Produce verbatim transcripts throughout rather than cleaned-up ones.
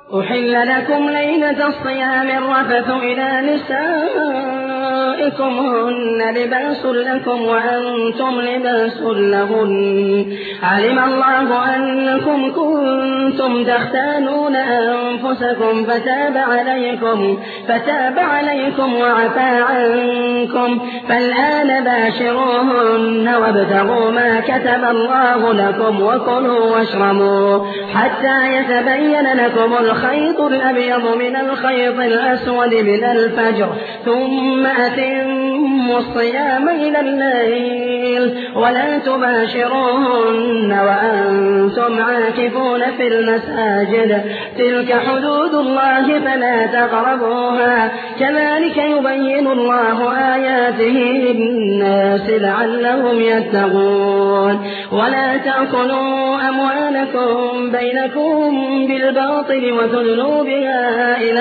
أحل لكم ليلة الصيام الرفث إلى نسائكم هن لباس لكم وأنتم لباس لهن علم الله أنكم كنتم تختانون أنفسكم فتاب عليكم فتاب عليكم وعفى عنكم فالآن باشروهن وابتغوا ما كتب الله لكم وكلوا واشربوا حتى يتبين لكم الخيط الأبيض من الخيط الأسود من الفجر ثم أتموا الصيام إلى الليل ولا تباشروهن وأنتم عاكفون في المساجد تلك حدود الله فلا تقربوها كذلك يبين الله آياته للناس لعلهم يتقون ولا تأكلوا أموالكم بينكم بالباطل وتدلوا بها إلى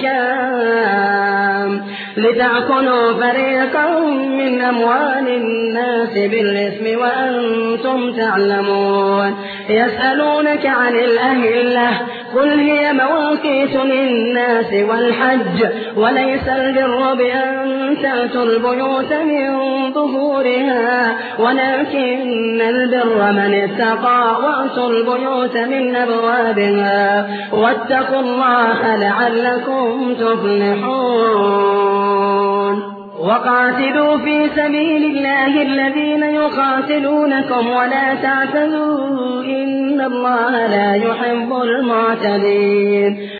الحكام لتأكلوا فريقا من أموال الناس بالإثم وأنتم تعلمون يسألونك عن الأهلة قل هي مواقيت للناس والحج وليس البر بأن تأتوا البيوت من ظهورها ولكن البر من اتقى وأتوا البيوت من أبوابها واتقوا الله لعلكم تفلحون وقاتلوا في سبيل الله الذين يقاتلونكم ولا تعتدوا إن الله لا يحب المعتدين